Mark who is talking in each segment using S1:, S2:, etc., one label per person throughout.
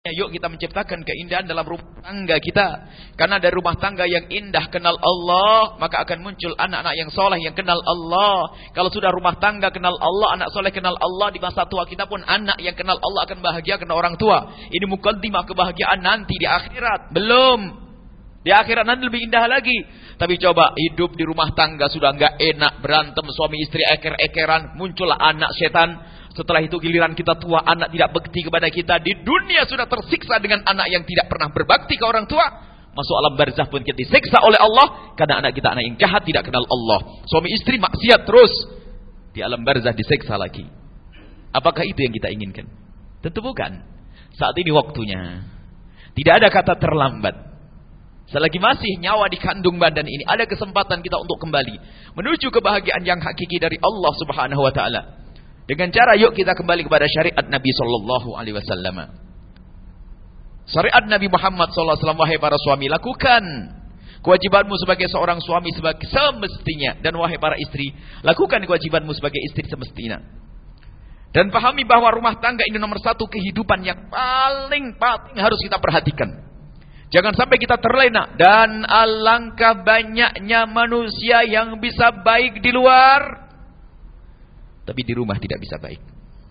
S1: yuk kita menciptakan keindahan dalam rumah tangga kita. Karena dari rumah tangga yang indah kenal Allah, maka akan muncul anak-anak yang soleh yang kenal Allah. Kalau sudah rumah tangga kenal Allah, anak soleh kenal Allah, di masa tua kita pun anak yang kenal Allah akan bahagia karena orang tua. Ini mukaddimah kebahagiaan nanti di akhirat. Belum. Di akhirat nanti lebih indah lagi. Tapi coba hidup di rumah tangga sudah enggak enak, berantem suami istri eker-ekeran, muncullah anak setan. Setelah itu giliran kita tua, anak tidak bekti kepada kita. Di dunia sudah tersiksa dengan anak yang tidak pernah berbakti ke orang tua. Masuk alam barzah pun kita disiksa oleh Allah. Karena anak kita anak yang jahat, tidak kenal Allah. Suami istri maksiat terus. Di alam barzah disiksa lagi. Apakah itu yang kita inginkan? Tentu bukan. Saat ini waktunya. Tidak ada kata terlambat. Selagi masih nyawa di kandung badan ini, ada kesempatan kita untuk kembali menuju kebahagiaan yang hakiki dari Allah Subhanahu wa taala. Dengan cara yuk kita kembali kepada syariat Nabi sallallahu alaihi wasallam. Syariat Nabi Muhammad sallallahu alaihi wasallam, wahai para suami, lakukan kewajibanmu sebagai seorang suami sebagai semestinya, dan wahai para istri, lakukan kewajibanmu sebagai istri semestinya. Dan pahami bahwa rumah tangga ini nomor satu kehidupan yang paling harus kita perhatikan. Jangan sampai kita terlena, dan alangkah banyaknya manusia yang bisa baik di luar, tapi di rumah tidak bisa baik.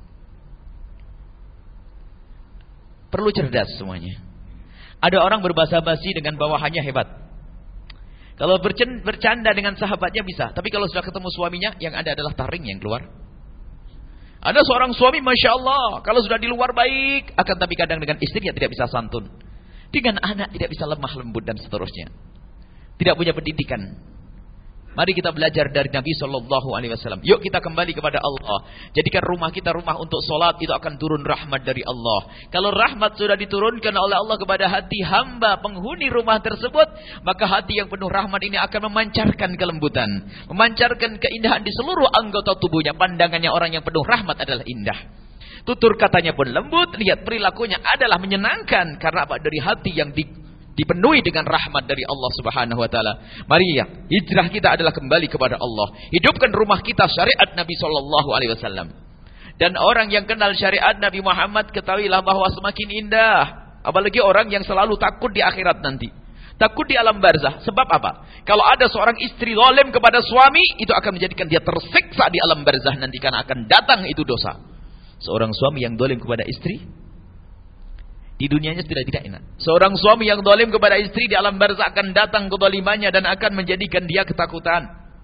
S1: Perlu cerdas semuanya. Ada orang berbahasa basi dengan bawahannya hebat. Kalau bercanda dengan sahabatnya bisa, tapi kalau sudah ketemu suaminya, yang ada adalah taring yang keluar. Ada seorang suami, Masya Allah, kalau sudah di luar baik, akan tapi kadang dengan istrinya tidak bisa santun. Dengan anak tidak bisa lemah lembut dan seterusnya. Tidak punya pendidikan. Mari kita belajar dari Nabi Sallallahu Alaihi Wasallam. Yuk kita kembali kepada Allah. Jadikan rumah kita rumah untuk solat, itu akan turun rahmat dari Allah. Kalau rahmat sudah diturunkan oleh Allah kepada hati hamba penghuni rumah tersebut, maka hati yang penuh rahmat ini akan memancarkan kelembutan, memancarkan keindahan di seluruh anggota tubuhnya. Pandangannya orang yang penuh rahmat adalah indah. Tutur katanya pun lembut, lihat perilakunya adalah menyenangkan. Karena apa? Dari hati yang dipenuhi dengan rahmat dari Allah Subhanahu wa taala. Mari ya, hijrah kita adalah kembali kepada Allah. Hidupkan rumah kita syariat Nabi sallallahu alaihi wasallam. Dan orang yang kenal syariat Nabi Muhammad, ketahuilah bahwa semakin indah. Apalagi orang yang selalu takut di akhirat nanti. Takut di alam barzah. Sebab apa? Kalau ada seorang istri zalim kepada suami, itu akan menjadikan dia tersiksa di alam barzah nanti, karena akan datang itu dosa. Seorang suami yang zalim kepada istri, di dunianya sudah tidak enak. Seorang suami yang zalim kepada istri, di alam barzah akan datang kezalimannya dan akan menjadikan dia ketakutan.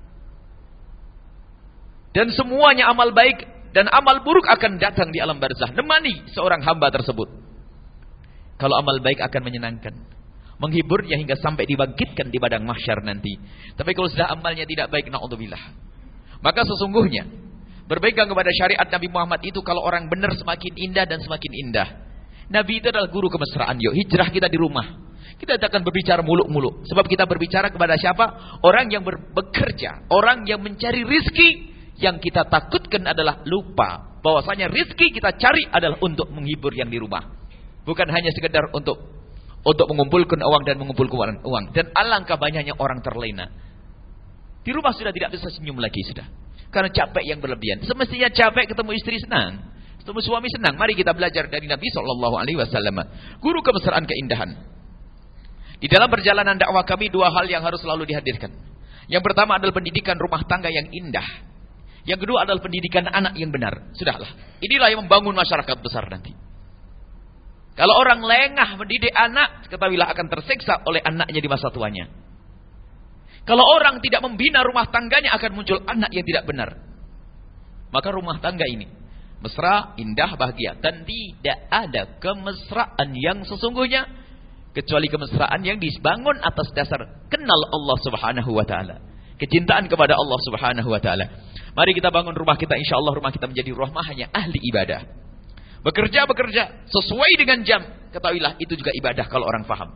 S1: Dan semuanya amal baik dan amal buruk akan datang di alam barzah, nemani seorang hamba tersebut. Kalau amal baik akan menyenangkan, menghiburnya hingga sampai dibangkitkan di padang mahsyar nanti. Tapi kalau sudah amalnya tidak baik, naudzubillah. Maka sesungguhnya berpegang kepada syariat Nabi Muhammad itu, kalau orang benar semakin indah dan semakin indah. Nabi itu adalah guru kemesraan. Yuk hijrah kita di rumah. Kita tidak akan berbicara muluk-muluk. Sebab kita berbicara kepada siapa? Orang yang bekerja, orang yang mencari rizki. Yang kita takutkan adalah lupa bahwasanya rizki kita cari adalah untuk menghibur yang di rumah. Bukan hanya sekedar untuk mengumpulkan uang dan mengumpulkan uang. Dan alangkah banyaknya orang terlena. Di rumah sudah tidak bisa senyum lagi sudah. Karena capek yang berlebihan. Semestinya capek ketemu istri senang. Ketemu suami senang. Mari kita belajar dari Nabi Sallallahu Alaihi Wasallam. Guru kemesraan keindahan. Di dalam perjalanan dakwah kami, dua hal yang harus selalu dihadirkan. Yang pertama adalah pendidikan rumah tangga yang indah. Yang kedua adalah pendidikan anak yang benar. Sudahlah. Inilah yang membangun masyarakat besar nanti. Kalau orang lengah mendidik anak, ketahuilah akan tersiksa oleh anaknya di masa tuanya. Kalau orang tidak membina rumah tangganya, akan muncul anak yang tidak benar. Maka rumah tangga ini mesra, indah, bahagia. Dan tidak ada kemesraan yang sesungguhnya kecuali kemesraan yang dibangun atas dasar kenal Allah Subhanahu wa taala. Kecintaan kepada Allah Subhanahu wa taala. Mari kita bangun rumah kita, insyaallah rumah kita menjadi rumah hanya ahli ibadah. Bekerja sesuai dengan jam. Ketahuilah itu juga ibadah kalau orang faham.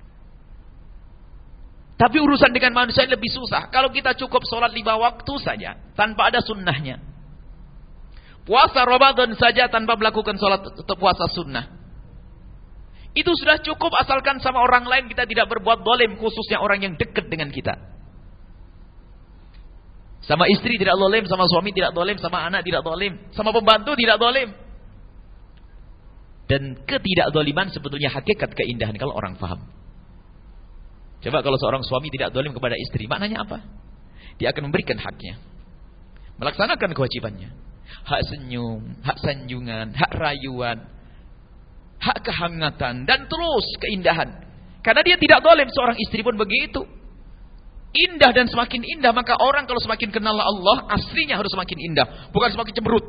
S1: Tapi urusan dengan manusia lebih susah. Kalau kita cukup sholat 5 waktu saja tanpa ada sunnahnya. Puasa Ramadan saja tanpa melakukan sholat puasa sunnah. Itu sudah cukup asalkan sama orang lain kita tidak berbuat zalim, khususnya orang yang dekat dengan kita. Sama istri tidak zalim, sama suami tidak zalim, sama anak tidak zalim, sama pembantu tidak zalim. Dan ketidakzaliman sebetulnya hakikat keindahan kalau orang faham. Coba kalau seorang suami tidak zalim kepada istri, maknanya apa? Dia akan memberikan haknya. Melaksanakan kewajibannya. Hak senyum, hak sanjungan, hak rayuan, hak kehangatan, dan terus keindahan. Karena dia tidak zalim, seorang istri pun begitu. Indah dan semakin indah, maka orang kalau semakin kenal Allah, aslinya harus semakin indah, bukan semakin cemberut.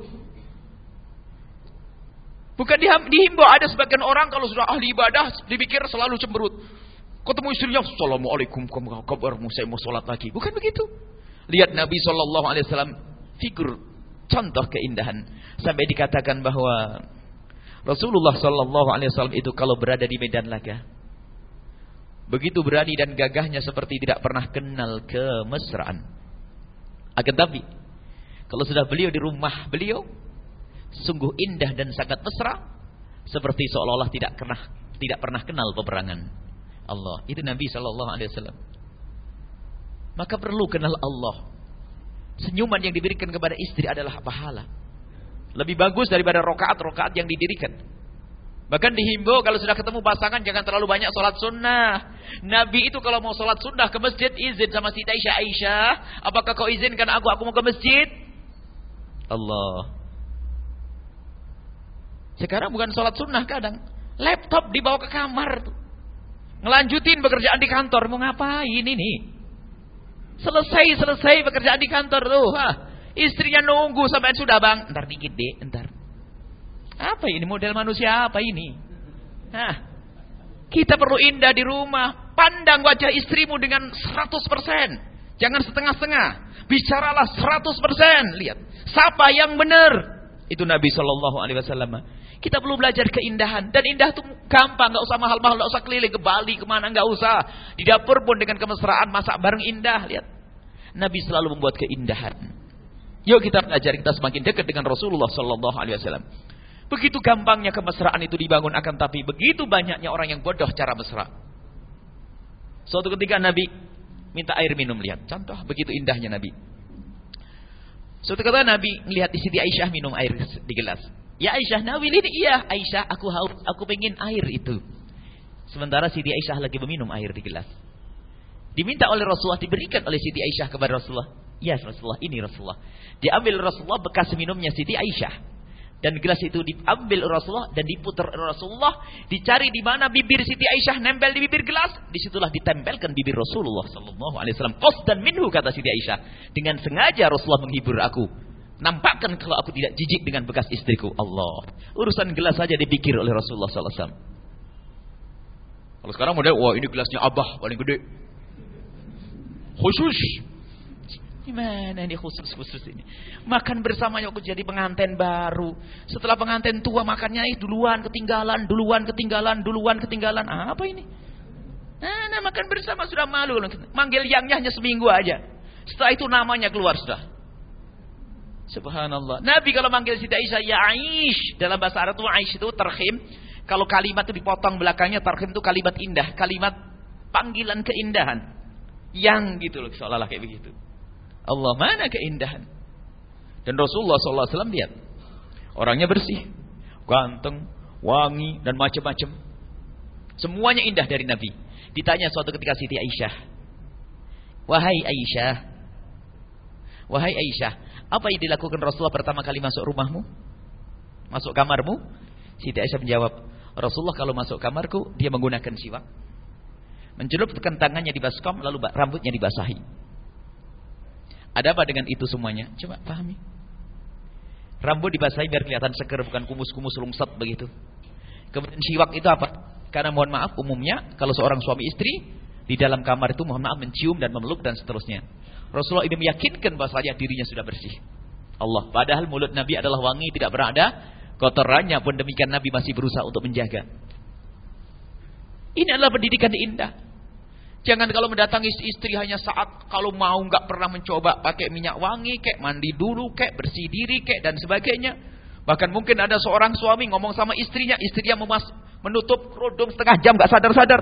S1: Bukan dihimbau, ada sebagian orang kalau sudah ahli ibadah dipikir selalu cemberut. Ketemu istrinya, assalamualaikum, kabarmu, saya mau sholat lagi. Bukan begitu. Lihat Nabi SAW, figur, contoh keindahan. Sampai dikatakan bahwa Rasulullah SAW itu kalau berada di medan laga, begitu berani dan gagahnya seperti tidak pernah kenal kemesraan. Akan tapi, kalau sudah beliau di rumah beliau, sungguh indah dan sangat mesra, seperti seolah-olah tidak pernah kenal peperangan. Allah, itu Nabi SAW. Maka perlu kenal Allah. Senyuman yang diberikan kepada istri adalah pahala. Lebih bagus daripada rokaat-rokaat yang didirikan. Bahkan dihimbau kalau sudah ketemu pasangan jangan terlalu banyak sholat sunnah. Nabi itu kalau mau sholat sunnah ke masjid izin sama Siti Aisyah. Apakah kau izinkan aku mau ke masjid? Allah. Sekarang bukan sholat sunnah kadang. Laptop dibawa ke kamar tuh. Ngelanjutin pekerjaan di kantor. Mau ngapain ini? Selesai pekerjaan di kantor tuh. Istrinya nunggu sampai sudah bang. Ntar dikit deh, ntar. Apa ini model manusia apa ini? Kita perlu indah di rumah. Pandang wajah istrimu dengan 100%. Jangan setengah-setengah. Bicaralah 100%. Lihat. Siapa yang benar? Itu Nabi SAW. Kita perlu belajar keindahan. Dan indah itu gampang. Gak usah mahal-mahal. Gak usah keliling ke Bali. Kemana. Gak usah. Di dapur pun dengan kemesraan. Masak bareng indah. Lihat. Nabi selalu membuat keindahan. Yuk kita belajar. Kita semakin dekat dengan Rasulullah SAW. Begitu gampangnya kemesraan itu dibangun. Akan tapi begitu banyaknya orang yang bodoh cara mesra. Suatu ketika Nabi minta air minum. Lihat. Contoh. Begitu indahnya Nabi. Suatu ketika Nabi melihat di Siti Aisyah minum air di gelas. Ya Aisyah, Nabi ini iya Aisyah, aku haus, aku pengen air itu. Sementara Siti Aisyah lagi meminum air di gelas. Diminta oleh Rasulullah, diberikan oleh Siti Aisyah kepada Rasulullah. Ya Rasulullah, ini Rasulullah. Diambil Rasulullah bekas minumnya Siti Aisyah. Dan gelas itu diambil Rasulullah dan diputar Rasulullah. Dicari di mana bibir Siti Aisyah nempel di bibir gelas. Disitulah ditempelkan bibir Rasulullah SAW. Qasdan minhu, kata Siti Aisyah. Dengan sengaja Rasulullah menghibur aku. Nampakkan kalau aku tidak jijik dengan bekas istriku. Allah. Urusan gelas saja dipikir oleh Rasulullah SAW. Kalau sekarang model, wah ini gelasnya Abah paling gede. Khusus. Gimana ini khusus ini? Makan bersamanya aku jadi pengantin baru. Setelah pengantin tua makannya duluan ketinggalan. Apa ini? Nah, makan bersama sudah malu. Manggil yangnya hanya seminggu aja. Setelah itu namanya keluar sudah. Subhanallah. Nabi kalau manggil Siti Aisyah, ya Aish. Dalam bahasa Arab itu Aish itu tarhim. Kalau kalimat itu dipotong belakangnya, tarhim itu kalimat indah. Kalimat panggilan keindahan. Yang gitu loh, seolah-olah kayak begitu. Allah, mana keindahan. Dan Rasulullah SAW lihat. Orangnya bersih. Ganteng, wangi, dan macam-macam. Semuanya indah dari Nabi. Ditanya suatu ketika Siti Aisyah. Wahai Aisyah. Apa yang dilakukan Rasulullah pertama kali masuk rumahmu? Masuk kamarmu? Siti Aisyah menjawab, Rasulullah kalau masuk kamarku, dia menggunakan siwak. Mencelupkan tangannya di baskom, lalu rambutnya dibasahi. Ada apa dengan itu semuanya? Coba pahami. Rambut dibasahi biar kelihatan seger, bukan kumus-kumus lungsat begitu. Kemudian siwak itu apa? Karena mohon maaf, umumnya kalau seorang suami istri di dalam kamar itu mohon maaf mencium dan memeluk dan seterusnya. Rasulullah ini meyakinkan bahwasanya dirinya sudah bersih. Allah, padahal mulut Nabi adalah wangi, tidak pernah ada kotorannya, pun demikian Nabi masih berusaha untuk menjaga. Ini adalah pendidikan indah. Jangan kalau mendatangi istri hanya saat kalau mau, nggak pernah mencoba pakai minyak wangi, kayak mandi dulu, kayak bersih diri, kayak dan sebagainya. Bahkan mungkin ada seorang suami ngomong sama istrinya menutup kerudung setengah jam nggak sadar-sadar.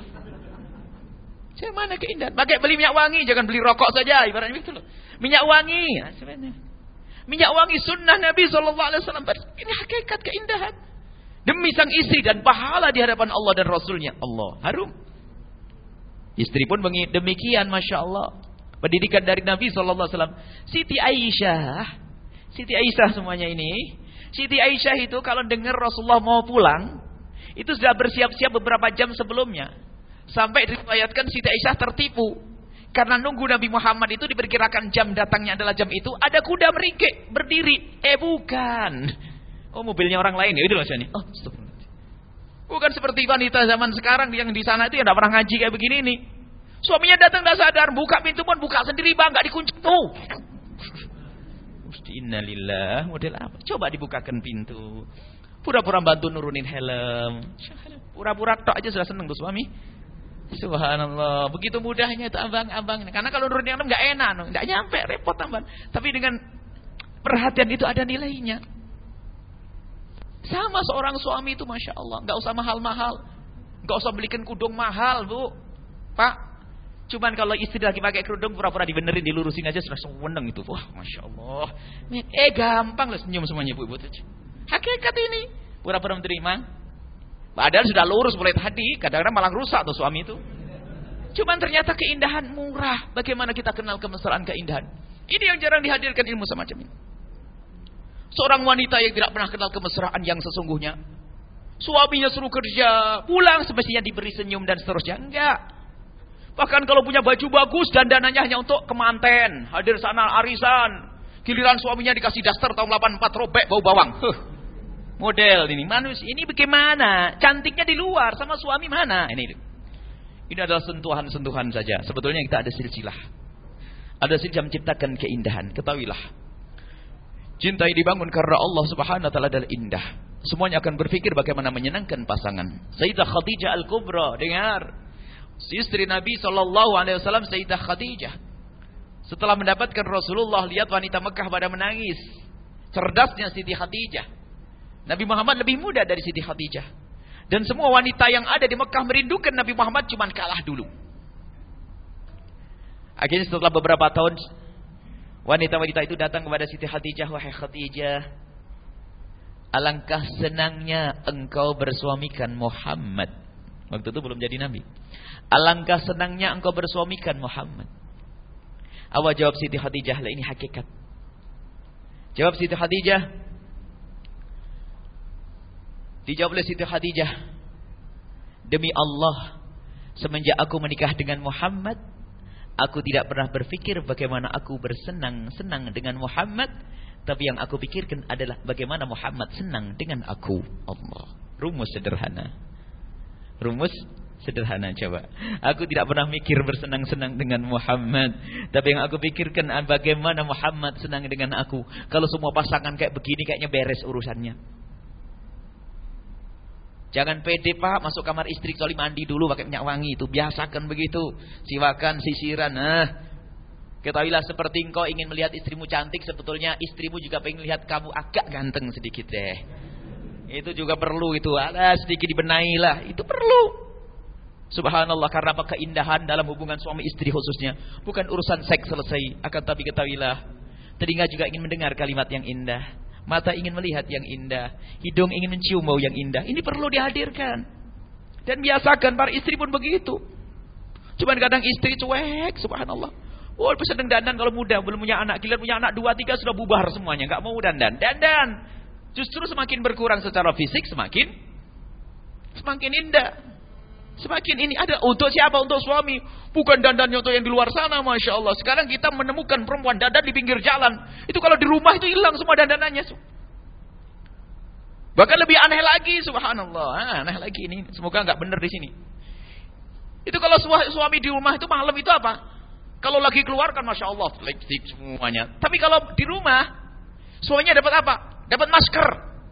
S1: Saya mana keindahan? Pakai beli minyak wangi, jangan beli rokok saja, ibaratnya begitu loh. Minyak wangi, sebenarnya. Minyak wangi sunnah Nabi SAW. Ini hakikat keindahan. Demi sang istri dan pahala di hadapan Allah dan Rasulnya. Allah, harum. Istri pun demikian, Masya Allah. Pendidikan dari Nabi SAW. Siti Aisyah semuanya ini. Siti Aisyah itu kalau dengar Rasulullah mau pulang, itu sudah bersiap-siap beberapa jam sebelumnya. Sampai diriwayatkan Siti Aisyah tertipu. Karena nunggu Nabi Muhammad itu diperkirakan jam datangnya adalah jam itu. Ada kuda meringkik, berdiri. Bukan. Oh, mobilnya orang lain ya, itu maksudnya. Oh, bukan seperti wanita zaman sekarang yang di sana itu yang tidak pernah ngaji kayak begini nih. Suaminya datang tidak sadar, buka pintu pun buka sendiri, bang, nggak dikunci tuh. Innalillah, model apa? Coba dibukakan pintu. Pura-pura bantu nurunin helm. Pura-pura tok aja sudah seneng tuh suami. Subhanallah, begitu mudahnya itu abang-abang. Karena kalau nurunin helm nggak enak, nggak nyampe, repot tambahan. Tapi dengan perhatian itu ada nilainya. Sama seorang suami itu, Masya Allah, nggak usah mahal-mahal, nggak usah belikan kudung mahal, Bu, Pak. Cuman kalau istri lagi pakai kerudung, pura-pura dibenerin, dilurusin aja sudah seneng itu. Wah, Masya Allah. Gampang lah senyum semuanya, Bu. Hakikat ini, pura-pura menerima. Padahal sudah lurus mulai tadi, kadang-kadang malah rusak tuh suami itu. Cuman ternyata keindahan murah. Bagaimana kita kenal kemesraan keindahan? Ini yang jarang dihadirkan ilmu semacam ini. Seorang wanita yang tidak pernah kenal kemesraan yang sesungguhnya. Suaminya suruh kerja, pulang semestinya diberi senyum dan seterusnya. Enggak. Bahkan kalau punya baju bagus, dandanannya hanya untuk kemanten, hadir sana arisan. Giliran suaminya dikasih daster tahun 84 robek bau bawang. Model ini manusia ini bagaimana? Cantiknya di luar, sama suami mana? Ini adalah sentuhan-sentuhan saja. Sebetulnya kita ada silsilah. Ada silsilah menciptakan keindahan. Ketahuilah. Cinta yang dibangun karena Allah Subhanahu wa taala adalah indah. Semuanya akan berpikir bagaimana menyenangkan pasangan. Sayyidah Khadijah Al-Kubra, dengar. Istri Nabi SAW, Sayyidah Khadijah. Setelah mendapatkan Rasulullah, lihat wanita Mekah pada menangis. Cerdasnya Siti Khadijah. Nabi Muhammad lebih muda dari Siti Khadijah. Dan semua wanita yang ada di Mekah merindukan Nabi Muhammad, cuman kalah dulu. Akhirnya setelah beberapa tahun, wanita-wanita itu datang kepada Siti Khadijah. Wahai Khadijah, alangkah senangnya engkau bersuamikan Muhammad. Waktu itu belum jadi Nabi. Alangkah senangnya engkau bersuamikan Muhammad. Apa jawab Siti Khadijah? Lah ini hakikat. Jawab Siti Khadijah. Dijawab oleh Siti Khadijah. Demi Allah, semenjak aku menikah dengan Muhammad, aku tidak pernah berpikir bagaimana aku bersenang-senang dengan Muhammad. Tapi yang aku pikirkan adalah bagaimana Muhammad senang dengan aku. Allah. Rumus sederhana. Rumus sederhana coba. Aku tidak pernah mikir bersenang-senang dengan Muhammad. Tapi yang aku pikirkan bagaimana Muhammad senang dengan aku. Kalau semua pasangan kayak begini kayaknya beres urusannya. Jangan pede Pak masuk kamar istri kecuali mandi dulu pakai minyak wangi. Itu biasakan begitu. Siwakan, sisiran. Ketahuilah seperti engkau ingin melihat istrimu cantik, sebetulnya istrimu juga pengen lihat kamu agak ganteng sedikit deh. Itu juga perlu itu. Sedikit dibenahi lah. Itu perlu. Subhanallah, karena apa? Keindahan dalam hubungan suami istri khususnya. Bukan urusan seks selesai. Akan tapi ketahuilah, telinga juga ingin mendengar kalimat yang indah. Mata ingin melihat yang indah. Hidung ingin mencium bau yang indah. Ini perlu dihadirkan. Dan biasakan para istri pun begitu. Cuman kadang istri cuek, subhanallah. Oh, sedang dandan kalau muda, belum punya anak. Gila punya anak 2, 3 sudah bubar semuanya. Gak mau dandan. Dandan. Justru semakin berkurang secara fisik, semakin indah. Semakin ini ada untuk siapa? Untuk suami. Bukan dandannya untuk yang di luar sana, Masya Allah. Sekarang kita menemukan perempuan dandan di pinggir jalan. Itu kalau di rumah itu hilang semua dandanannya. Bahkan lebih aneh lagi, subhanallah. Aneh lagi ini. Semoga nggak benar di sini. Itu kalau suami di rumah itu malam itu apa? Kalau lagi keluar kan Masya Allah, lipstick semuanya. Tapi kalau di rumah, suaminya dapat apa? Dapat masker.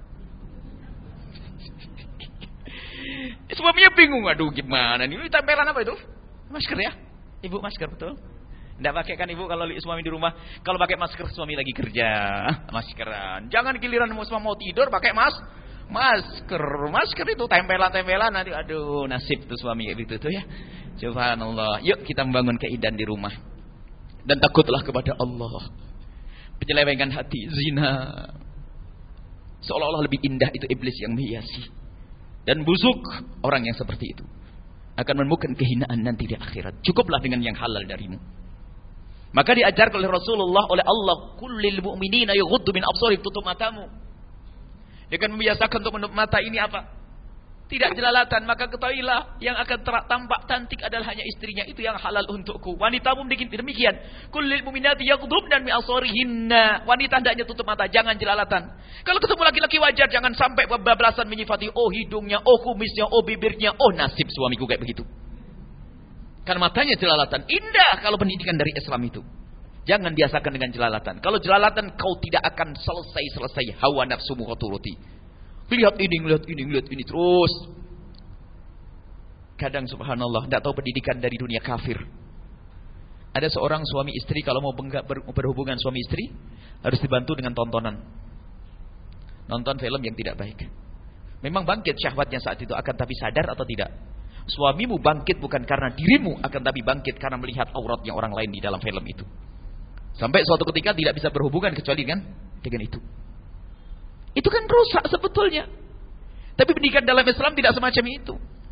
S1: Suaminya bingung, aduh gimana nih? Ini tempelan apa itu? Masker ya? Ibu masker betul? Tidak pakai kan ibu kalau suami di rumah? Kalau pakai masker suami lagi kerja, maskeran. Jangan giliran mau tidur pakai masker. Masker itu tempelan nanti, aduh nasib tuh suami kayak gitu tuh ya. Subhanallah. Yuk kita membangun keindahan di rumah. Dan takutlah kepada Allah. Penyelewengan hati, zina. Seolah-olah lebih indah itu iblis yang menghiasi. Dan busuk orang yang seperti itu akan menemukan kehinaan nanti di akhirat. Cukuplah dengan yang halal darimu. Maka diajarkan oleh Rasulullah, oleh Allah, kullil mu'minina yughuddu min absarihim, tutup matamu. Dia akan membiasakan untuk menutup mata ini apa? Tidak jelalatan. Maka ketahuilah yang akan tampak cantik adalah hanya istrinya. Itu yang halal untukku. Wanita pun demikian. Kullil mu'minati yaghdubna min absarihinna. Wanita hendaknya tutup mata, jangan jelalatan. Kalau ketemu laki-laki wajar, jangan sampai bablasan menyifati, oh hidungnya, oh kumisnya, oh bibirnya, oh nasib suamiku kayak begitu. Karena matanya jelalatan. Indah kalau pendidikan dari Islam itu. Jangan biasakan dengan jelalatan. Kalau jelalatan kau tidak akan selesai hawa nafsumu kau turuti. Lihat ini terus. Kadang subhanallah, tidak tahu pendidikan dari dunia kafir. Ada seorang suami istri kalau mau berhubungan suami istri harus dibantu dengan tontonan. Nonton film yang tidak baik. Memang bangkit syahwatnya saat itu, akan tapi sadar atau tidak? Suamimu bangkit bukan karena dirimu, akan tapi bangkit karena melihat auratnya orang lain di dalam film itu. Sampai suatu ketika tidak bisa berhubungan kecuali dengan itu. Itu kan rusak sebetulnya. Tapi pendidikan dalam Islam tidak semacam itu.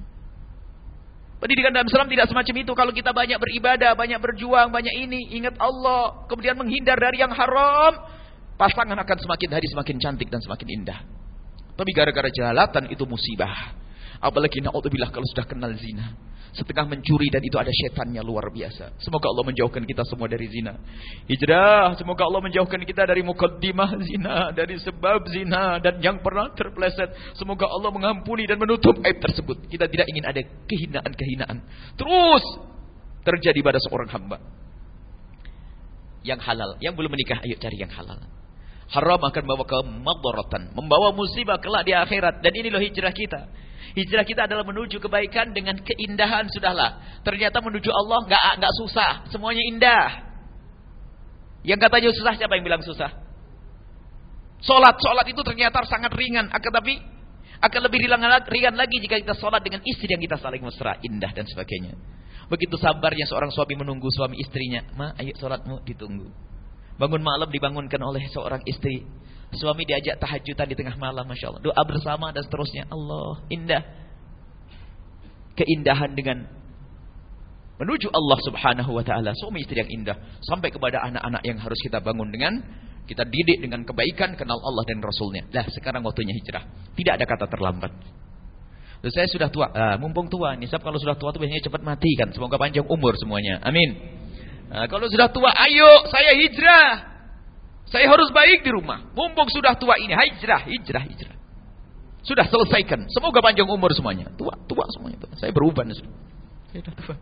S1: Pendidikan dalam Islam tidak semacam itu. Kalau kita banyak beribadah, banyak berjuang, banyak ini, ingat Allah, kemudian menghindar dari yang haram, pasangan akan semakin hari semakin cantik dan semakin indah. Tapi gara-gara jelalatan itu musibah. Apalagi na'udzubillah kalau sudah kenal zina. Setengah mencuri dan itu ada setannya luar biasa. Semoga Allah menjauhkan kita semua dari zina. Hijrah, semoga Allah menjauhkan kita dari mukaddimah zina, dari sebab zina dan yang pernah terpeleset. Semoga Allah mengampuni dan menutup aib tersebut. Kita tidak ingin ada kehinaan-kehinaan terus terjadi pada seorang hamba. Yang halal, yang belum menikah, ayo cari yang halal. Haram akan membawa kemadharatan, membawa musibah kelak di akhirat. Dan ini loh hijrah kita. Hijrah kita adalah menuju kebaikan dengan keindahan, sudahlah. Ternyata menuju Allah enggak susah, semuanya indah. Yang katanya susah, siapa yang bilang susah? Salat itu ternyata sangat ringan, akan lebih ringan lagi jika kita salat dengan istri yang kita saling mesra, indah dan sebagainya. Begitu sabarnya seorang suami menunggu suami istrinya, "Ma, ayo salatmu," ditunggu. Bangun malam dibangunkan oleh seorang istri. Suami diajak tahajudan di tengah malam, Masya Allah. Doa bersama dan seterusnya. Allah, indah. Keindahan dengan menuju Allah subhanahu wa ta'ala. Suami istri yang indah. Sampai kepada anak-anak yang harus kita bangun dengan, kita didik dengan kebaikan, kenal Allah dan Rasulnya. Nah, sekarang waktunya hijrah. Tidak ada kata terlambat. Terus saya sudah tua. Mumpung tua. Nisab kalau sudah tua itu biasanya cepat mati kan. Semoga panjang umur semuanya. Amin. Kalau sudah tua, ayo saya hijrah. Saya harus baik di rumah. Mumpung sudah tua ini, hijrah. Sudah selesaikan. Semoga panjang umur semuanya. Tua semuanya. Saya berubah sudah. Saya sudah tua.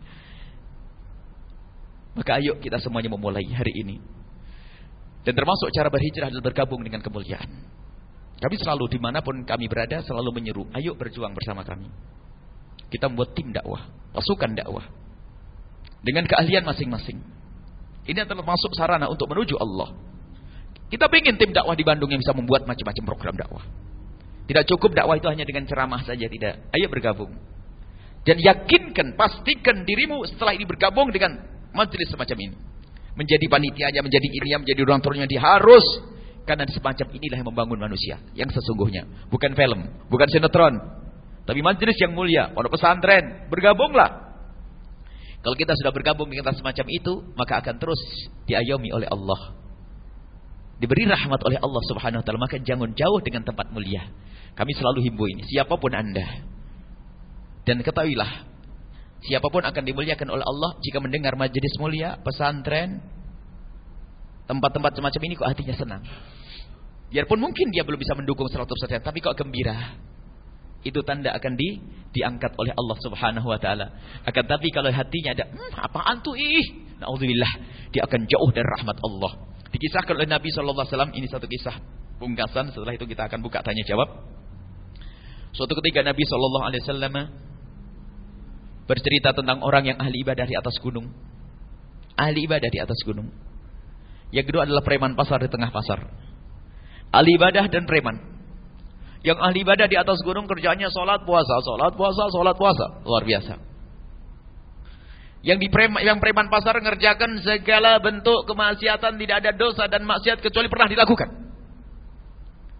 S1: Maka ayo kita semuanya memulai hari ini. Dan termasuk cara berhijrah adalah bergabung dengan kemuliaan. Kami selalu dimanapun kami berada selalu menyeru, ayo berjuang bersama kami. Kita membuat tim dakwah, pasukan dakwah. Dengan keahlian masing-masing. Ini adalah termasuk sarana untuk menuju Allah. Kita ingin tim dakwah di Bandung yang bisa membuat macam-macam program dakwah. Tidak cukup dakwah itu hanya dengan ceramah saja, tidak. Ayo bergabung. Dan yakinkan, pastikan dirimu setelah ini bergabung dengan majelis semacam ini. Menjadi panitianya, menjadi ininya, menjadi orang tuanya, harus. Karena semacam inilah yang membangun manusia. Yang sesungguhnya. Bukan film, bukan sinetron. Tapi majelis yang mulia, pondok pesantren. Bergabunglah. Kalau kita sudah bergabung dengan semacam itu, maka akan terus diayomi oleh Allah. Diberi rahmat oleh Allah subhanahu wa ta'ala. Maka jangan jauh dengan tempat mulia. Kami selalu himbau ini, siapapun anda. Dan ketahuilah, siapapun akan dimuliakan oleh Allah jika mendengar majelis mulia, pesantren, tempat-tempat semacam ini kok hatinya senang. Biarpun mungkin dia belum bisa mendukung 100%, tapi kok gembira. Itu tanda akan diangkat oleh Allah subhanahu wa ta'ala. Akan tapi kalau hatinya ada, apaan tuh na'udzubillah, dia akan jauh dari rahmat Allah. Dikisahkan oleh Nabi SAW, ini satu kisah pungkasan, setelah itu kita akan buka tanya jawab. Suatu ketika Nabi SAW bercerita tentang orang yang ahli ibadah di atas gunung. Ahli ibadah di atas gunung. Yang kedua adalah preman pasar di tengah pasar. Ahli ibadah dan preman. Yang ahli ibadah di atas gunung kerjanya sholat puasa. Luar biasa. Yang preman pasar ngerjakan segala bentuk kemaksiatan, tidak ada dosa dan maksiat kecuali pernah dilakukan.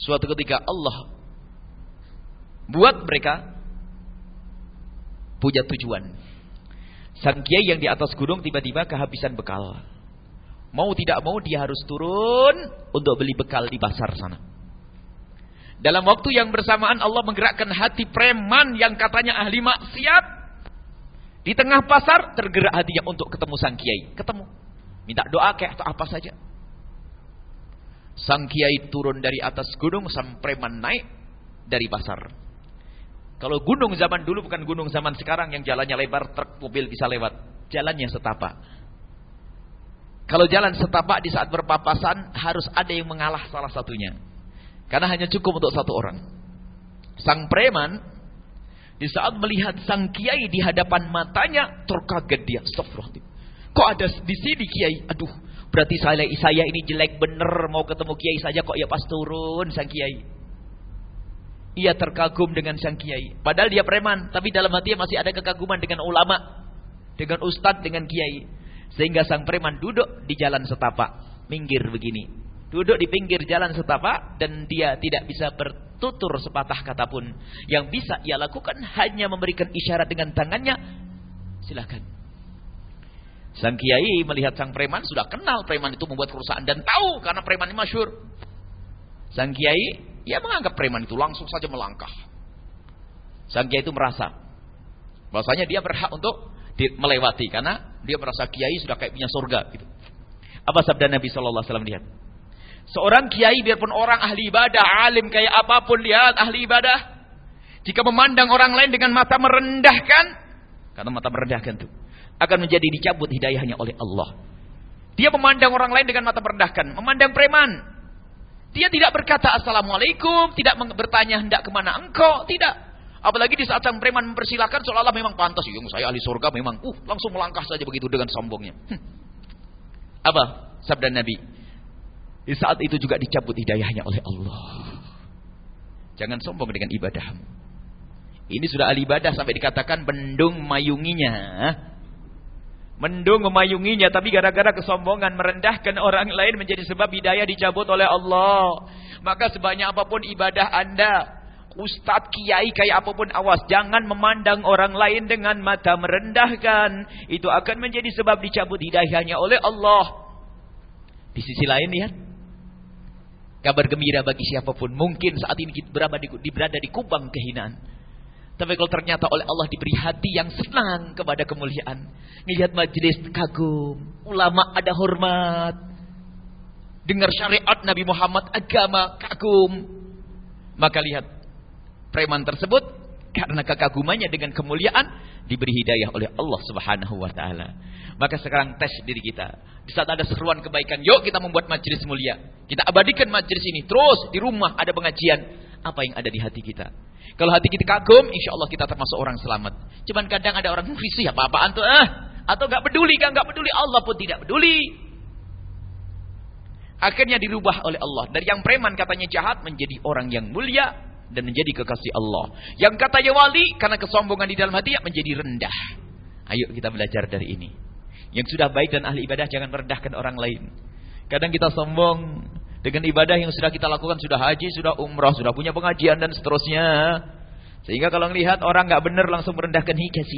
S1: Suatu ketika Allah buat mereka punya tujuan. Sang kiai yang di atas gunung tiba-tiba kehabisan bekal. Mau tidak mau dia harus turun untuk beli bekal di pasar sana. Dalam waktu yang bersamaan Allah menggerakkan hati preman yang katanya ahli maksiat. Di tengah pasar tergerak hatinya untuk ketemu sang kiai. Ketemu. Minta doa kayak atau apa saja. Sang kiai turun dari atas gunung, sang preman naik dari pasar. Kalau gunung zaman dulu bukan gunung zaman sekarang yang jalannya lebar, truk mobil bisa lewat. Jalannya setapak. Kalau jalan setapak di saat berpapasan harus ada yang mengalah salah satunya. Karena hanya cukup untuk satu orang. Sang preman di saat melihat sang kiai di hadapan matanya terkaget dia. Astagfirullah. Kok ada di sini kiai? Aduh. Berarti saya ini jelek bener, mau ketemu kiai saja kok ya pas turun sang kiai. Ia terkagum dengan sang kiai. Padahal dia preman, tapi dalam hatinya masih ada kekaguman dengan ulama, dengan ustadz, dengan kiai. Sehingga sang preman duduk di jalan setapak, minggir begini. Duduk di pinggir jalan setapak dan dia tidak bisa bertutur sepatah kata pun. Yang bisa ia lakukan hanya memberikan isyarat dengan tangannya. Silakan. Sang kiai melihat sang preman, sudah kenal preman itu membuat kerusakan dan tahu karena preman ini masyhur. Sang kiai, ia menganggap preman itu langsung saja melangkah. Sang kiai itu merasa bahwasanya dia berhak untuk melewati karena dia merasa kiai sudah kayak punya surga gitu. Apa sabda Nabi sallallahu alaihi wasallam, lihat. Seorang kiai biarpun orang ahli ibadah, alim kayak apapun, lihat ahli ibadah, jika memandang orang lain dengan mata merendahkan, karena mata merendahkan itu akan menjadi dicabut hidayahnya oleh Allah. Dia memandang orang lain dengan mata merendahkan. Memandang preman. Dia tidak berkata assalamualaikum. Tidak bertanya hendak kemana engkau. Tidak. Apalagi di saat sang preman mempersilakan seolah-olah memang pantas. Yang saya ahli surga memang. Langsung melangkah saja begitu dengan sombongnya. Apa sabda Nabi? Di saat itu juga dicabut hidayahnya oleh Allah. Jangan sombong dengan ibadahmu. Ini sudah ahli ibadah sampai dikatakan bendung mayunginya. Mendung memayunginya, tapi gara-gara kesombongan merendahkan orang lain menjadi sebab hidayah dicabut oleh Allah. Maka sebanyak apapun ibadah anda, ustadz, kiai, kayak apapun, awas. Jangan memandang orang lain dengan mata merendahkan. Itu akan menjadi sebab dicabut hidayahnya oleh Allah. Di sisi lain, lihat. Kabar gembira bagi siapapun. Mungkin saat ini kita berada di kubang kehinaan. Tapi kalau ternyata oleh Allah diberi hati yang senang kepada kemuliaan. Melihat majelis kagum. Ulama ada hormat. Dengar syariat Nabi Muhammad, agama kagum. Maka lihat. Preman tersebut. Karena kekagumannya dengan kemuliaan. Diberi hidayah oleh Allah subhanahu wa ta'ala. Maka sekarang tes diri kita. Di saat ada seruan kebaikan. Yuk kita membuat majelis mulia. Kita abadikan majelis ini. Terus di rumah ada pengajian. Apa yang ada di hati kita? Kalau hati kita kagum, insya Allah kita termasuk orang selamat. Cuman kadang ada orang risih, apa-apaan tuh, atau gak peduli, Allah pun tidak peduli. Akhirnya dirubah oleh Allah. Dari yang preman katanya jahat, menjadi orang yang mulia, dan menjadi kekasih Allah. Yang katanya wali, karena kesombongan di dalam hati, menjadi rendah. Ayo kita belajar dari ini. Yang sudah baik dan ahli ibadah, jangan merendahkan orang lain. Kadang kita sombong dengan ibadah yang sudah kita lakukan, sudah haji, sudah umrah, sudah punya pengajian dan seterusnya. Sehingga kalau melihat orang nggak benar langsung merendahkan,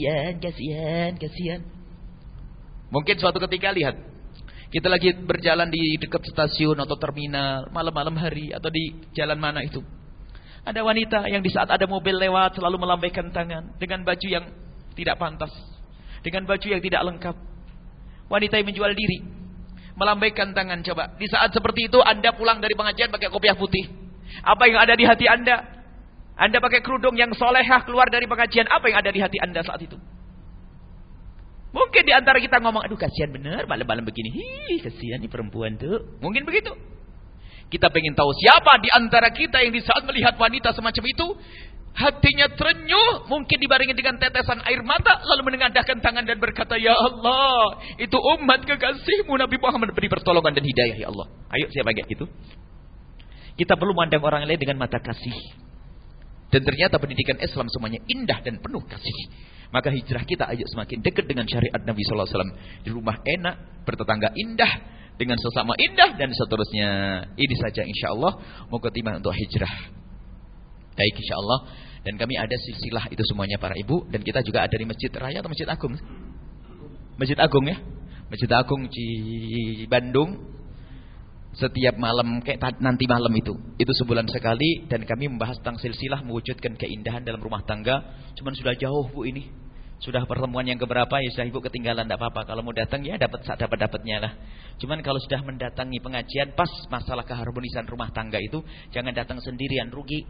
S1: kasihan. Mungkin suatu ketika lihat, kita lagi berjalan di dekat stasiun atau terminal, malam-malam hari atau di jalan mana itu. Ada wanita yang di saat ada mobil lewat selalu melambaikan tangan dengan baju yang tidak pantas, dengan baju yang tidak lengkap. Wanita yang menjual diri, melambaikan tangan. Coba di saat seperti itu anda pulang dari pengajian pakai kopiah putih, apa yang ada di hati anda? Anda pakai kerudung yang solehah keluar dari pengajian, apa yang ada di hati anda saat itu? Mungkin di antara kita ngomong, aduh kasihan bener malam-malam begini, kasihan nih perempuan tuh. Mungkin begitu. Kita pengen tahu siapa di antara kita yang di saat melihat wanita semacam itu hatinya terenyuh, mungkin dibarengi dengan tetesan air mata, lalu menengadahkan tangan dan berkata, ya Allah, itu umat kekasihmu Nabi Muhammad, beri pertolongan dan hidayah ya Allah. Ayo, siapa kayak gitu? Kita perlu memandang orang lain dengan mata kasih. Dan ternyata pendidikan Islam semuanya indah dan penuh kasih. Maka hijrah kita ayo semakin dekat dengan syariat Nabi sallallahu alaihi wasallam. Di rumah enak, bertetangga indah, dengan sesama indah dan seterusnya. Ini saja insyaallah muqaddimah untuk hijrah. Baik insyaallah. Dan kami ada silsilah itu semuanya para ibu. Dan kita juga ada di Masjid Raya atau Masjid Agung? Masjid Agung ya. Masjid Agung di Bandung. Setiap malam kayak nanti malam itu sebulan sekali. Dan kami membahas tentang silsilah mewujudkan keindahan dalam rumah tangga. Cuman sudah jauh bu ini, sudah pertemuan yang keberapa ya sudah ibu ketinggalan, tidak apa-apa. Kalau mau datang ya dapat-dapatnya lah. Cuman kalau sudah mendatangi pengajian pas masalah keharmonisan rumah tangga itu, jangan datang sendirian, rugi.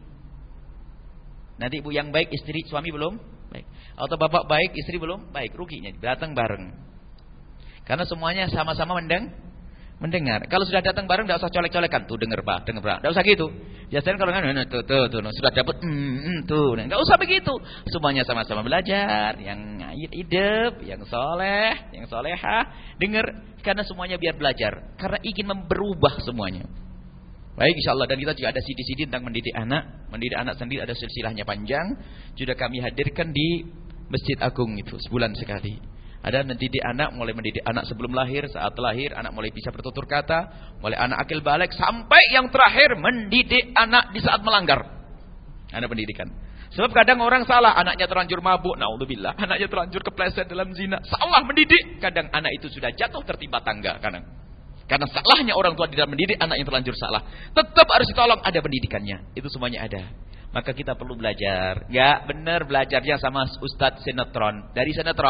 S1: Nanti ibu yang baik istri suami belum baik, atau bapak baik istri belum baik, ruginya datang bareng. Karena semuanya sama-sama mendengar. Kalau sudah datang bareng tidak usah colek-colekan. Tuh dengar Pak. Tidak usah gitu. Biasanya kalau tuh sudah dapat tuh. Enggak usah begitu. Semuanya sama-sama belajar, yang hidup, yang soleh, yang solehah, dengar karena semuanya biar belajar. Karena ingin berubah semuanya. Baik insyaallah. Dan kita juga ada CD-CD tentang mendidik anak. Mendidik anak sendiri ada silsilahnya panjang. Sudah kami hadirkan di Masjid Agung itu sebulan sekali. Ada mendidik anak, mulai mendidik anak sebelum lahir, saat lahir, anak mulai bisa bertutur kata, mulai anak akil balik, sampai yang terakhir mendidik anak di saat melanggar. Ada pendidikan. Sebab kadang orang salah, anaknya terlanjur mabuk, naudzubillah, anaknya terlanjur kepleset dalam zina, salah mendidik. Kadang anak itu sudah jatuh tertimpa tangga, kadang. Karena salahnya orang tua tidak mendidik anak yang terlanjur salah. Tetap harus ditolong, ada pendidikannya. Itu semuanya ada. Maka kita perlu belajar. Enggak benar belajarnya sama Ustadz sinetron. Dari